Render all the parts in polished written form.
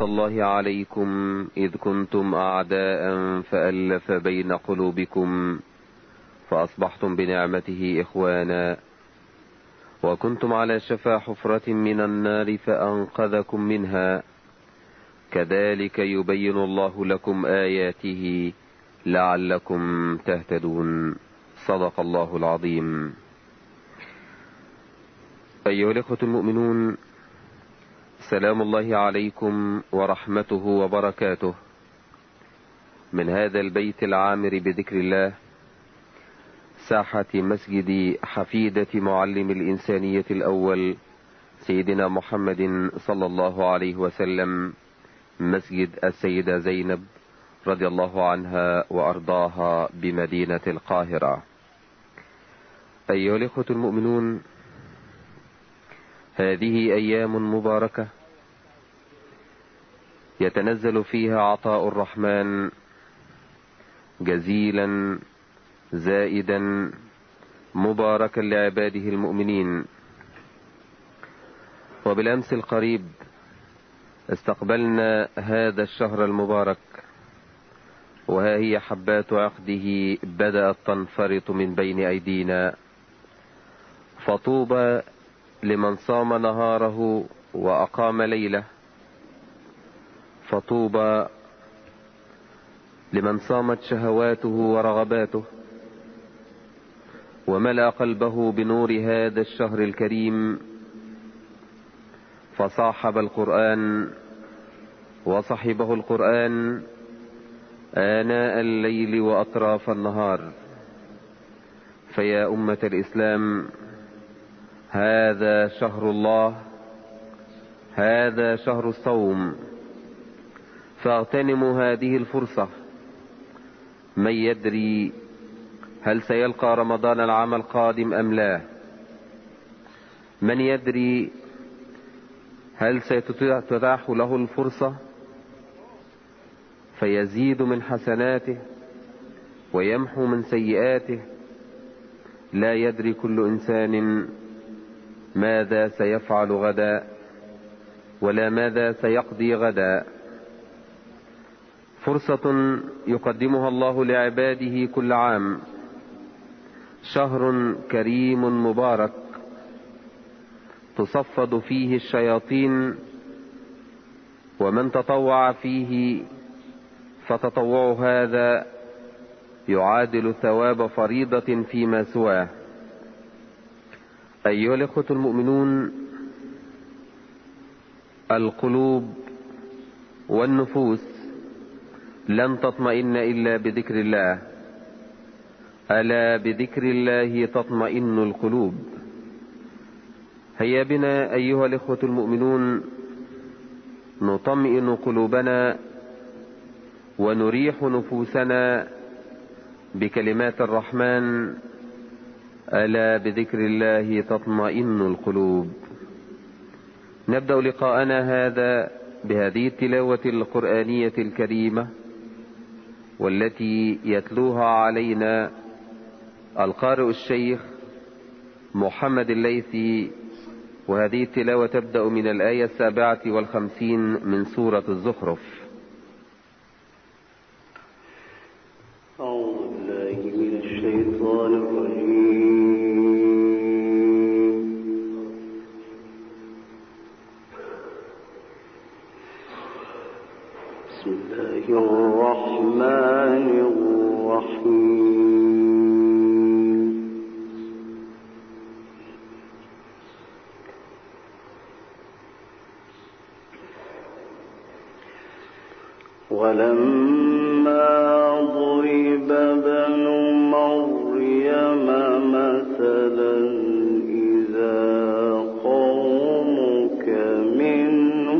الله عليكم إذ كنتم أعداء فألف بين قلوبكم فأصبحتم بنعمته إخوانا وكنتم على شفا حفرة من النار فأنقذكم منها كذلك يبين الله لكم آياته لعلكم تهتدون. صدق الله العظيم. أيها الإخوة المؤمنون، سلام الله عليكم ورحمته وبركاته من هذا البيت العامر بذكر الله، ساحة مسجد حفيدة معلم الإنسانية الأول سيدنا محمد صلى الله عليه وسلم، مسجد السيدة زينب رضي الله عنها وأرضاها بمدينة القاهرة. أيها الإخوة المؤمنون، هذه أيام مباركة يتنزل فيها عطاء الرحمن جزيلا زائدا مباركا لعباده المؤمنين. وبالأمس القريب استقبلنا هذا الشهر المبارك، وها هي حبات عقده بدأت تنفرط من بين أيدينا، فطوبى لمن صام نهاره وأقام ليله، فطوبى لمن صامت شهواته ورغباته وملأ قلبه بنور هذا الشهر الكريم، فصاحب القرآن وصحبه القرآن آناء الليل وأطراف النهار. فيا أمة الإسلام، هذا شهر الله، هذا شهر الصوم، فاغتنموا هذه الفرصة. من يدري هل سيلقى رمضان العام القادم أم لا؟ من يدري هل ستتاح له الفرصة فيزيد من حسناته ويمحو من سيئاته؟ لا يدري كل إنسان ماذا سيفعل غدا ولا ماذا سيقضي غدا. فرصة يقدمها الله لعباده كل عام، شهر كريم مبارك تصفد فيه الشياطين، ومن تطوع فيه فتطوع هذا يعادل ثواب فريضة فيما سواه. أيها الإخوة المؤمنون، القلوب والنفوس لن تطمئن إلا بذكر الله، ألا بذكر الله تطمئن القلوب. هيا بنا أيها الإخوة المؤمنون نطمئن قلوبنا ونريح نفوسنا بكلمات الرحمن: ألا بذكر الله تطمئن القلوب. نبدأ لقاءنا هذا بهذه التلاوة القرآنية الكريمة، والتي يتلوها علينا القارئ الشيخ محمد الليثي، وهذه التلاوة تبدأ من الآية 57 من سورة الزخرف. أعوذ بالله من الشيطان الرجيم. بسم الله الرحمن الرحيم. ولما ضرب ابن مريم مثلا إذا قومك منه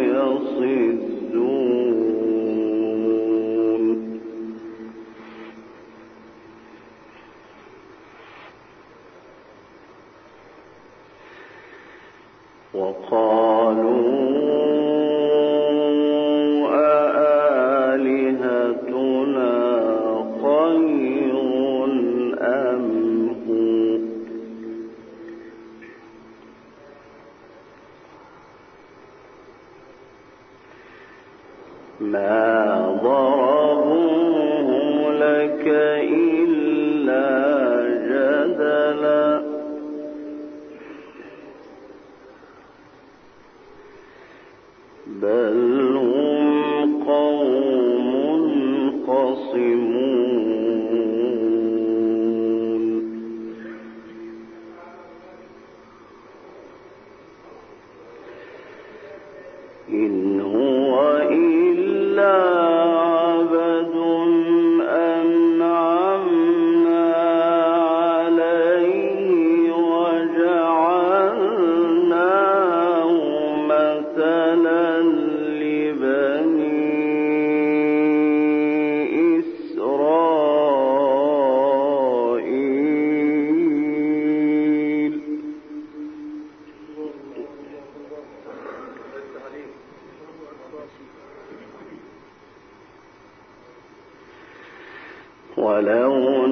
يصدون. وقالوا أآلهتنا ما ضربوه لك إلا جدلا بل هم قوم خصمون إن هو إلا عبد أنعمنا عليه وجعلناه مثلا لبني إسرائيل ولو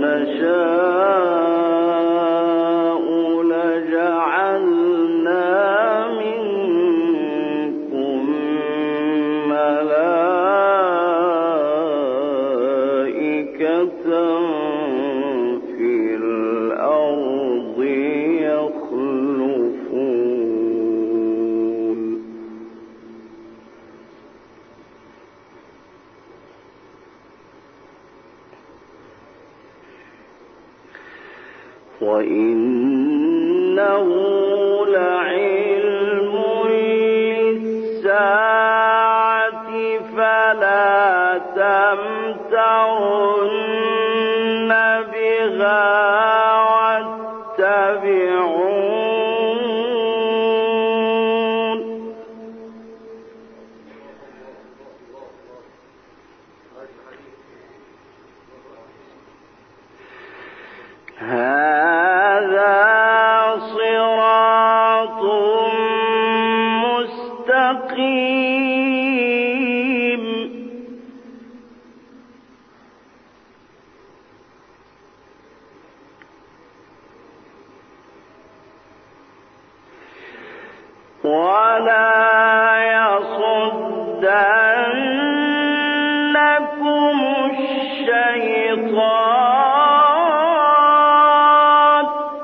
نشاء لجعلنا منكم ملائكة في الأرض يخلفون وإنه لعلم للساعة فلا تمترن بها واتبعون هذا صراط مستقيم ولا يصدنكم الشيطان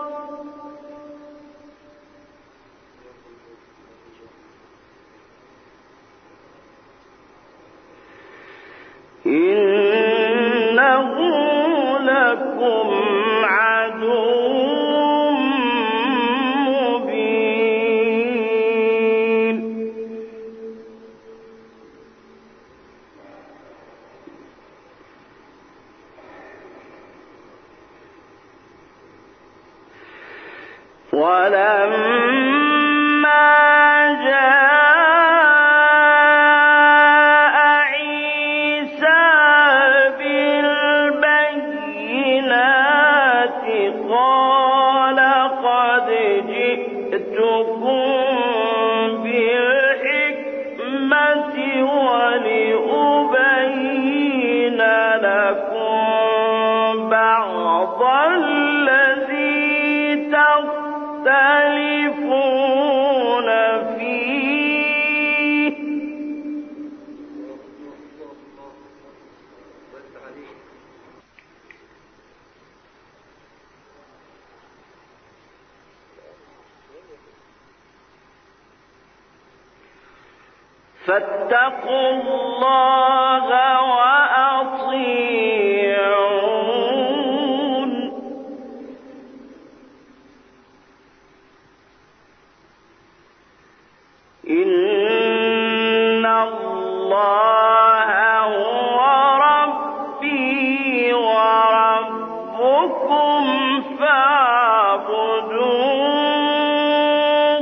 إنه لكم عدو مبين ولما جاء عيسى بالبينات قال قد جئتكم بالحكمة ولأبين لكم بعض الذي تختلفون فيه فاتقوا الله وأطيعون إن الله هو ربي وربكم فاعبدوه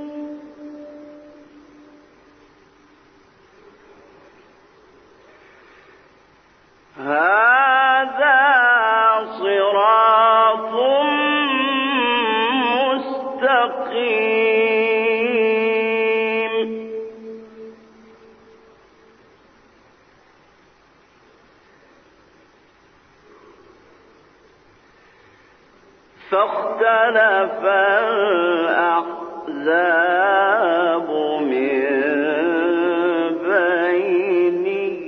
هذا صراط مستقيم فاختلف الأحزاب من بينهم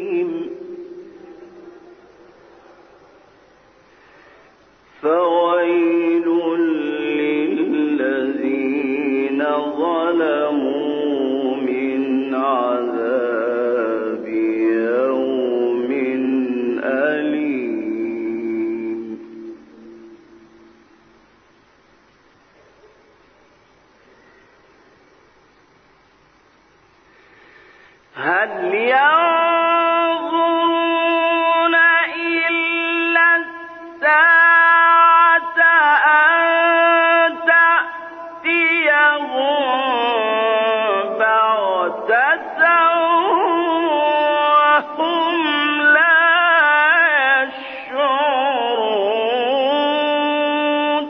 هل ينظرون إلا الساعة أن تأتيهم بغتة وهم لا يشعرون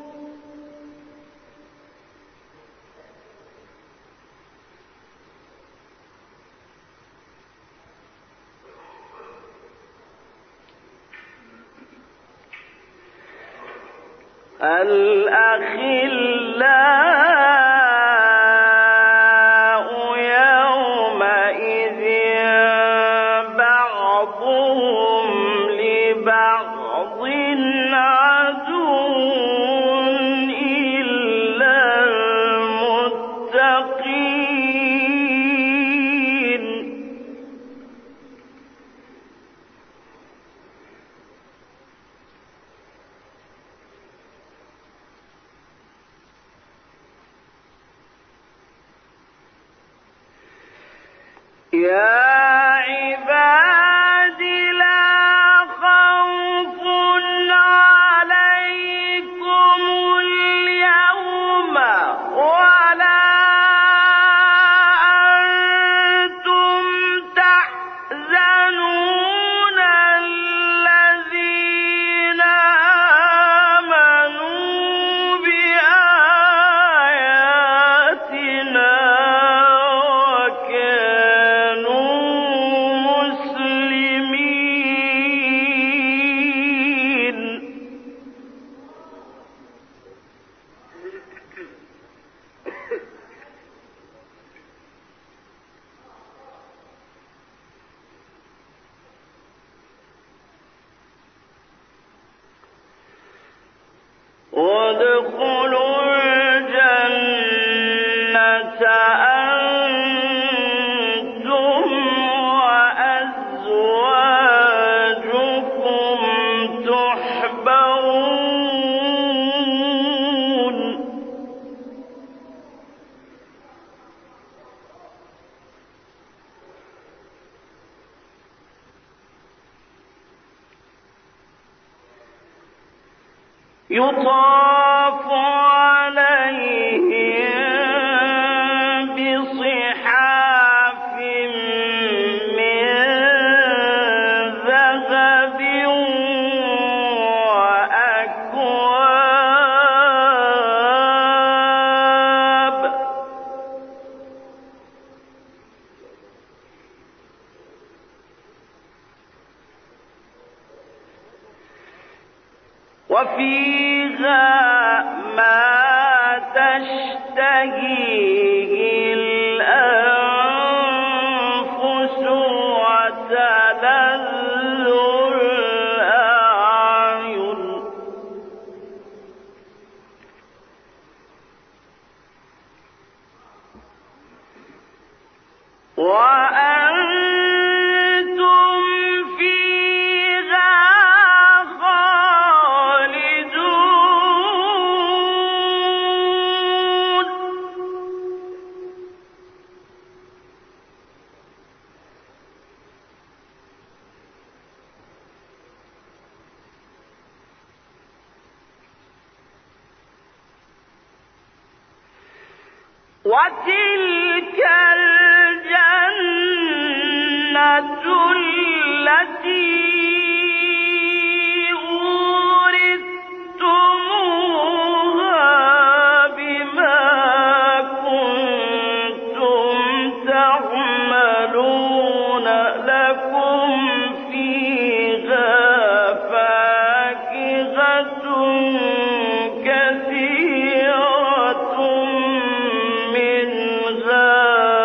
الأخلاء يومئذ بعضهم لبعض عدو إلا المتقين يا عباد لا خوف عليكم اليوم ولا أنتم تحزنون الذين آمنوا بآياتنا وادخلوا الجنة أنتم وأزواجكم تحبرون يطاف عليهم بصحاف من ذهب وأكواب وفيها ما تشتهيه الأنفس وتلذ الأعين وأنتم فيها خالدون وتلك الجنة التي أورثتموها بما كنتم تعملون لكم فيها فاكهة كثيرة منها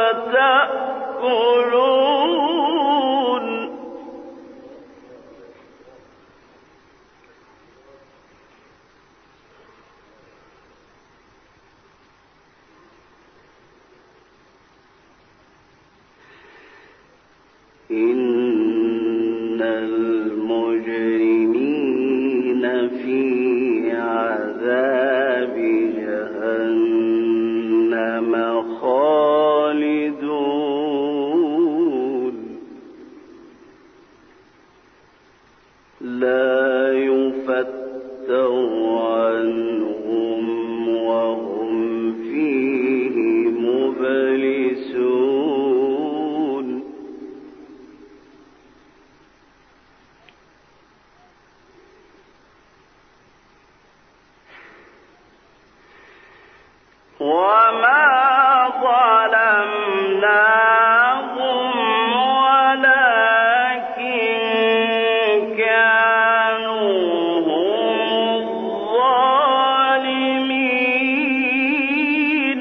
تأكلون إن المجرمين في عذاب جهنم خالدون وما ظلمناهم ولكن كانوا هم الظالمين.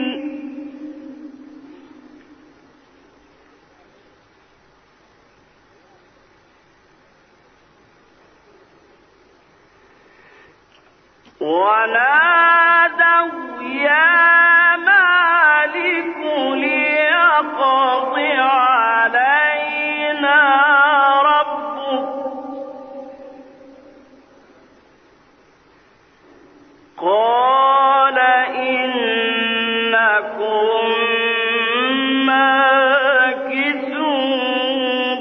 ونادوا يا مالك ليقض علينا ربك قال إنكم ماكثون.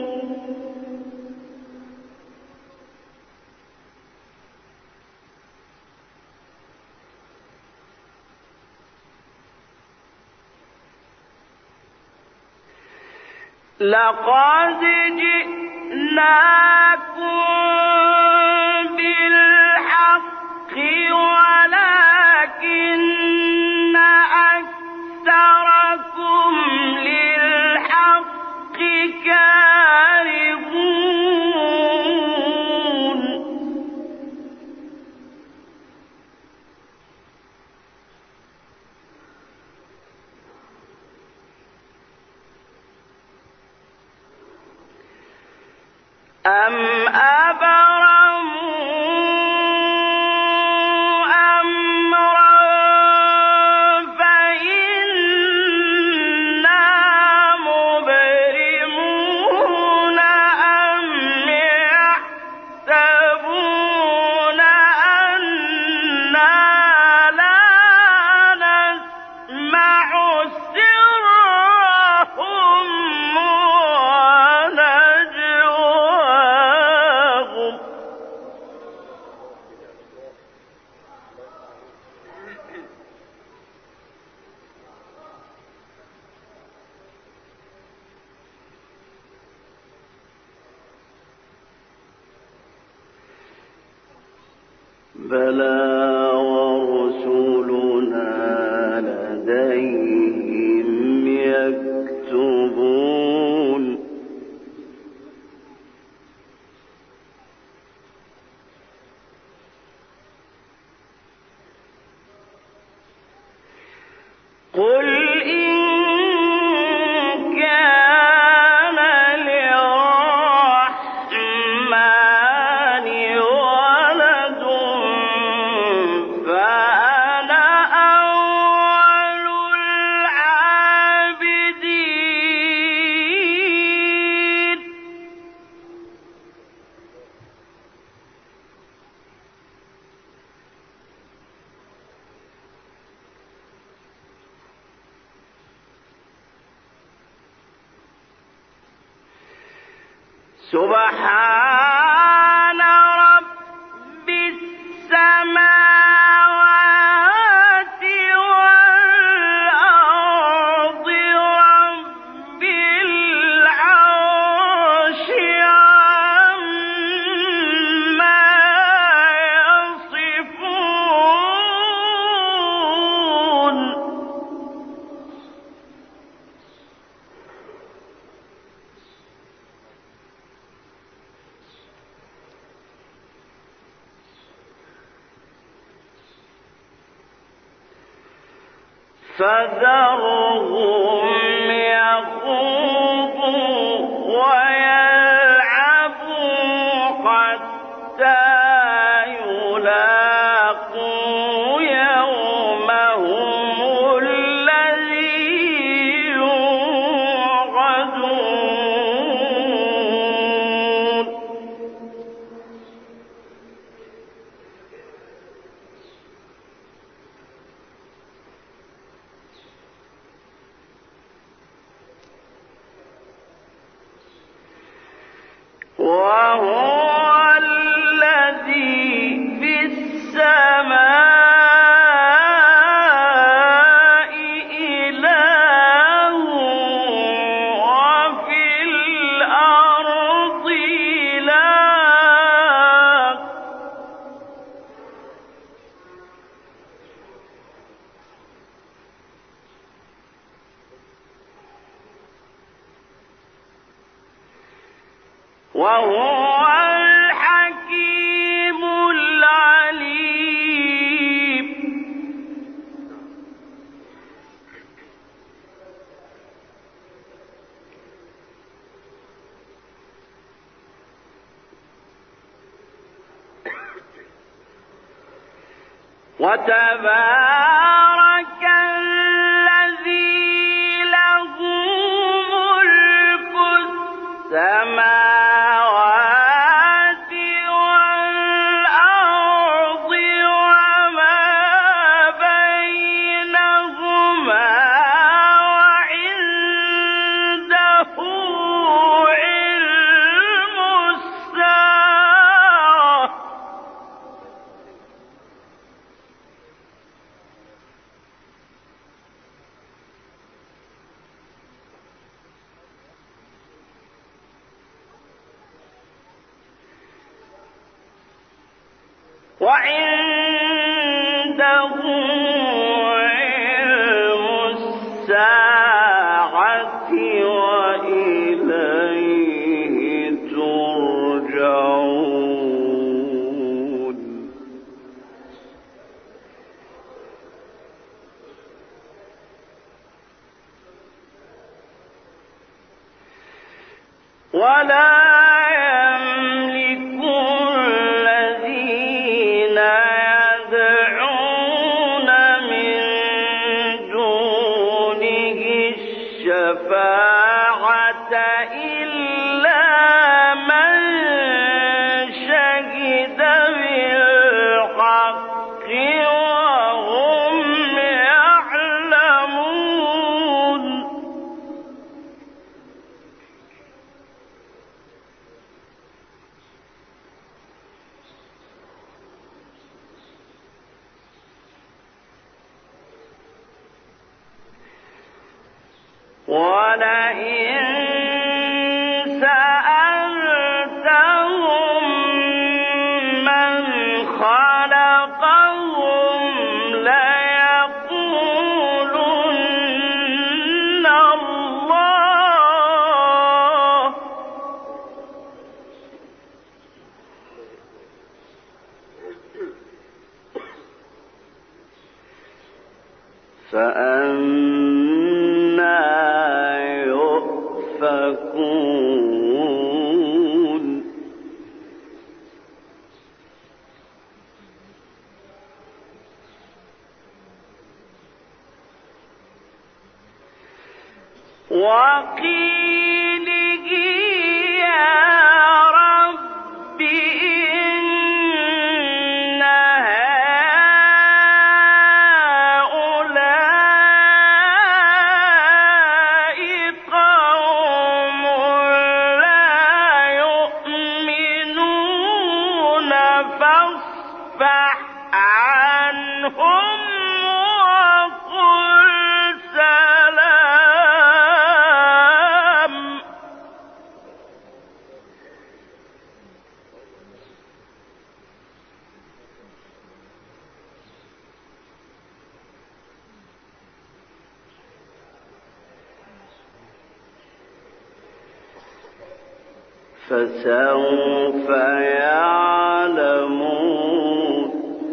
لقد جئناكم بالحق ولكن أكثركم للحق كارهون. أم أبرموا أمرا فإنا مبرمون أم يحسبون أنا لا نسمع سرهم ونجواهم. بلى ورسلنا لديهم يكتبون. قل إن كان للرحمن ولد فأنا أول العابدين. سبحان رب السماوات والأرض رب العرش عما يصفون. فذرهم يخوضوا ويلعبوا حتى يلاقوا يومهم الذي يوعدون. وهو الحكيم العليم. وتبارك الذي له ملك السماوات والأرض وما بينهما وعنده علم الساعة وعنده علم الساعة وإليه ترجعون. ولا يملك الذين يدعون من دونه الشفاعة إلا من شهد بالحق وهم يعلمون. ولئن سألتهم من خلقهم ليقولن الله. فأنى يؤفكون. وقيله يا رب إن هؤلاء قوم لا يؤمنون فاصفح عنهم وقل سلام. فسوف يعلمون.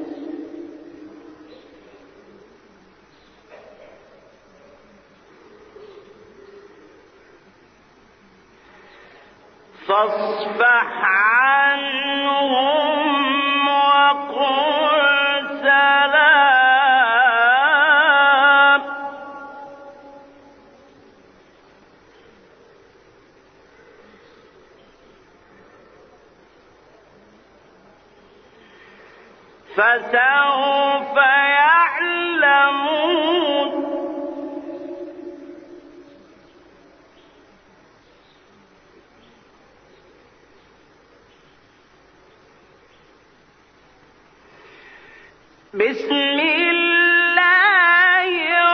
فاصفح عنهم وقل سلام. فسوف يعلمون. بسم الله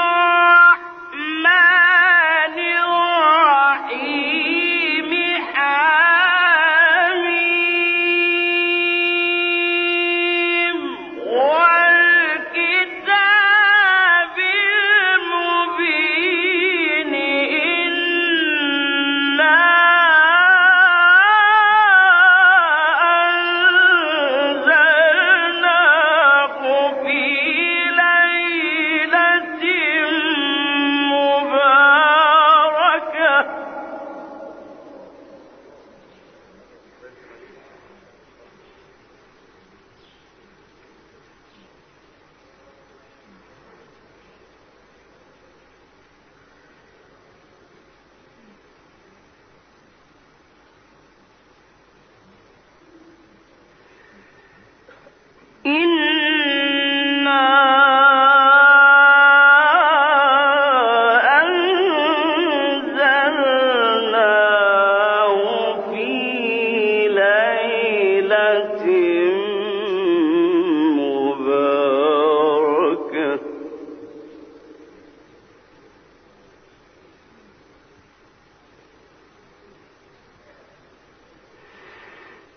الرحمن الرحيم. حميم. والكتاب المبين. إنا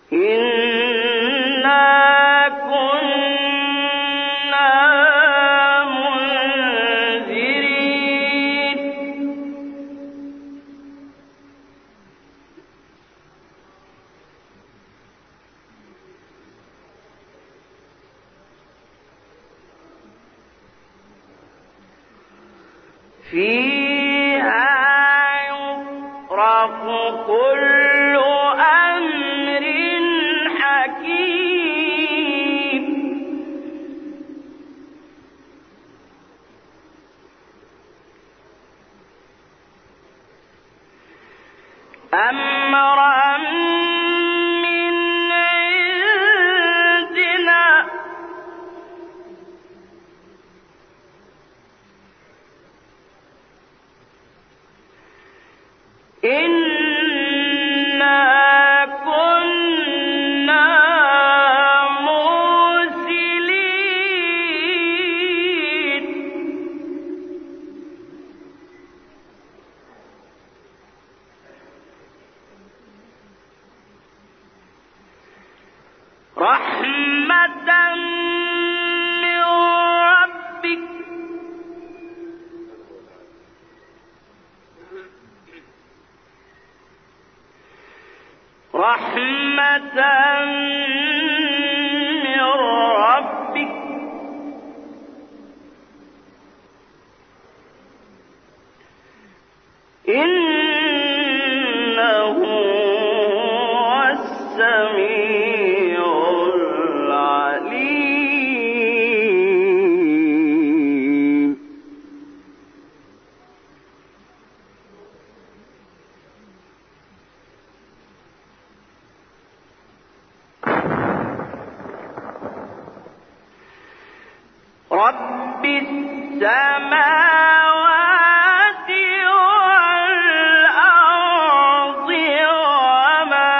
إنا كنا منذرين فيها يفرق كل أمر حكيم أمرا من عندنا إنا كنا مرسلين رحمة من ربك رحمة من ربك إنه هو السميع العليم رب السماوات والأرض وما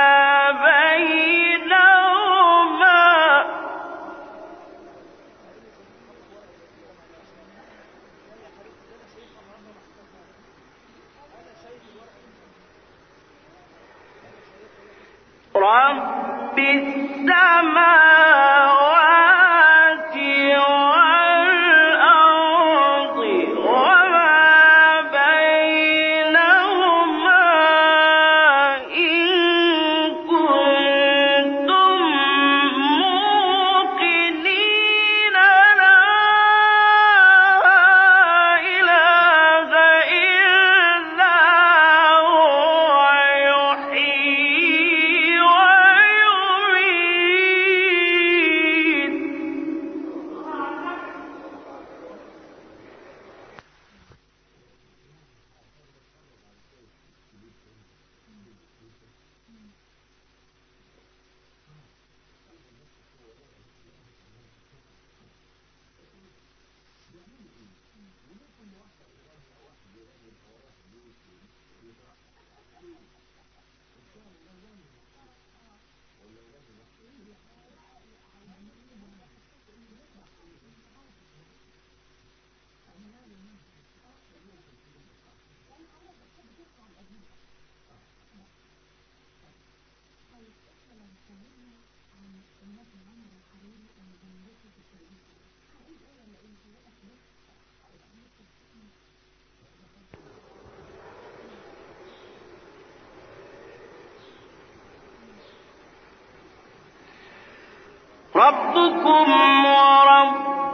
بينهما رب السماوات والأرض وما بينهما إن كنتم موقنين لا إله إلا هو يحيي ويميت ربكم ورب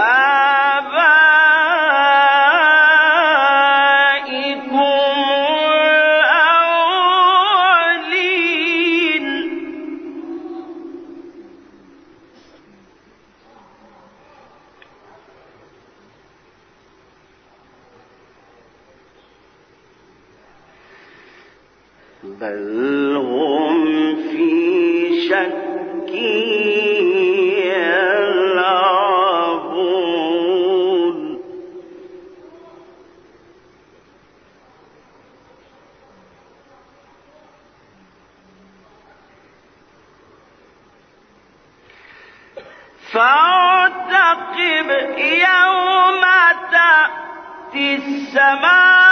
آبائكم الأولين بل هم في شك يلعبون فارتقب يوم تأتي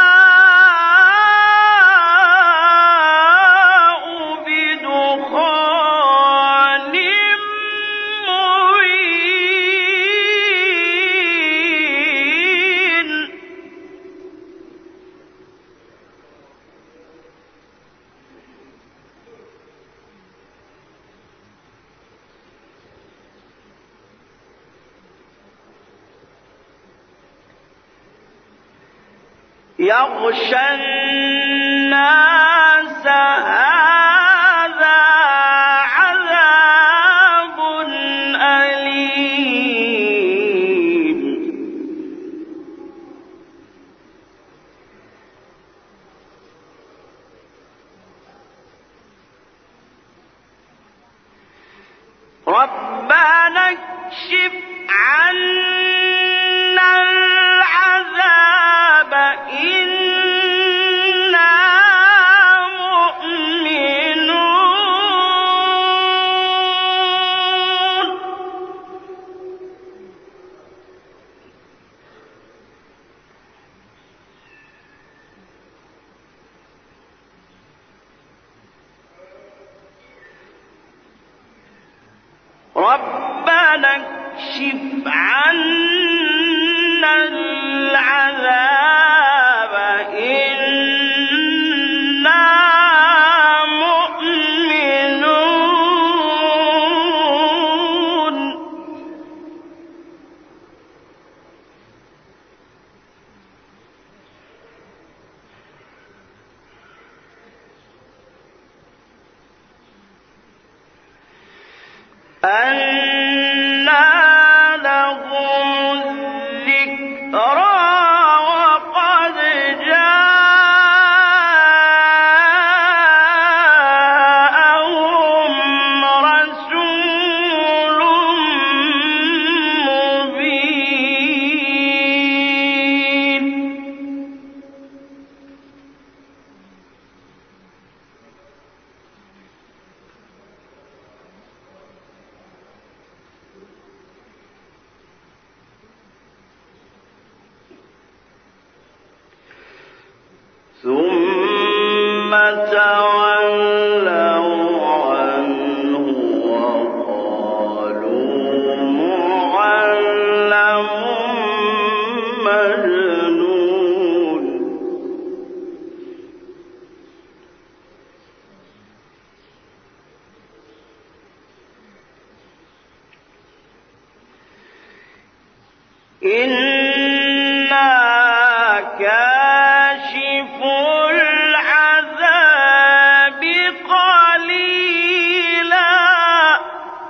السماء بدخان يغشى الناس هذا عذاب أليم ربنا اكشف عنا العذاب إنا مؤمنون ربنا اكشف عنا العذاب إنا مؤمنون أنى لهم الذكرى وقد جاءهم رسول مبين ثم تولوا عنه وقالوا معلم مجنون إنا كاشف العذاب قليلا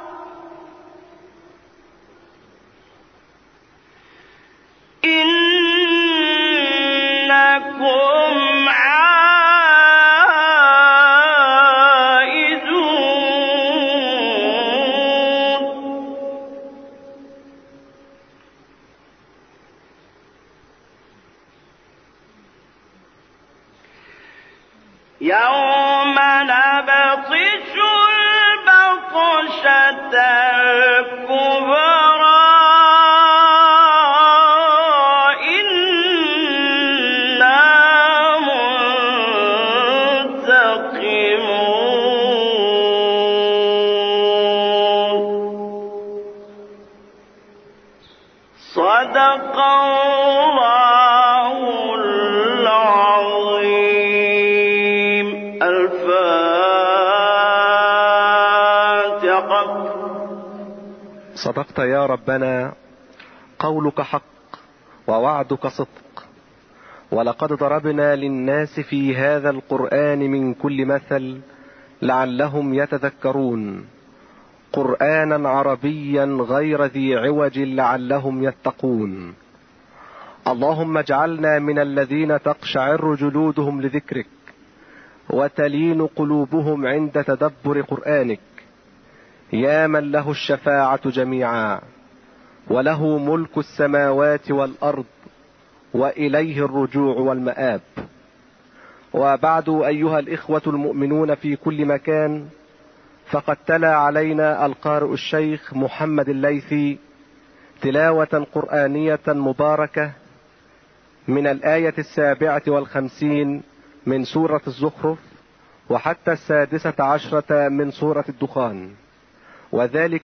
إنكم عائدون يوم نبطش البطشة الكبرى إنا منتقمون صدق الله العظيم. الفاتحة. صدقت يا ربنا، قولك حق ووعدك صدق، ولقد ضربنا للناس في هذا القرآن من كل مثل لعلهم يتذكرون، قرآنا عربيا غير ذي عوج لعلهم يتقون. اللهم اجعلنا من الذين تقشعر جلودهم لذكرك وتلين قلوبهم عند تدبر قرآنك، يا من له الشفاعة جميعا وله ملك السماوات والأرض وإليه الرجوع والمآب. وبعد، أيها الإخوة المؤمنون في كل مكان، فقد تلا علينا القارئ الشيخ محمد الليثي تلاوة قرآنية مباركة من الآية 57 من سورة الزخرف وحتى 16 من سورة الدخان، وذلك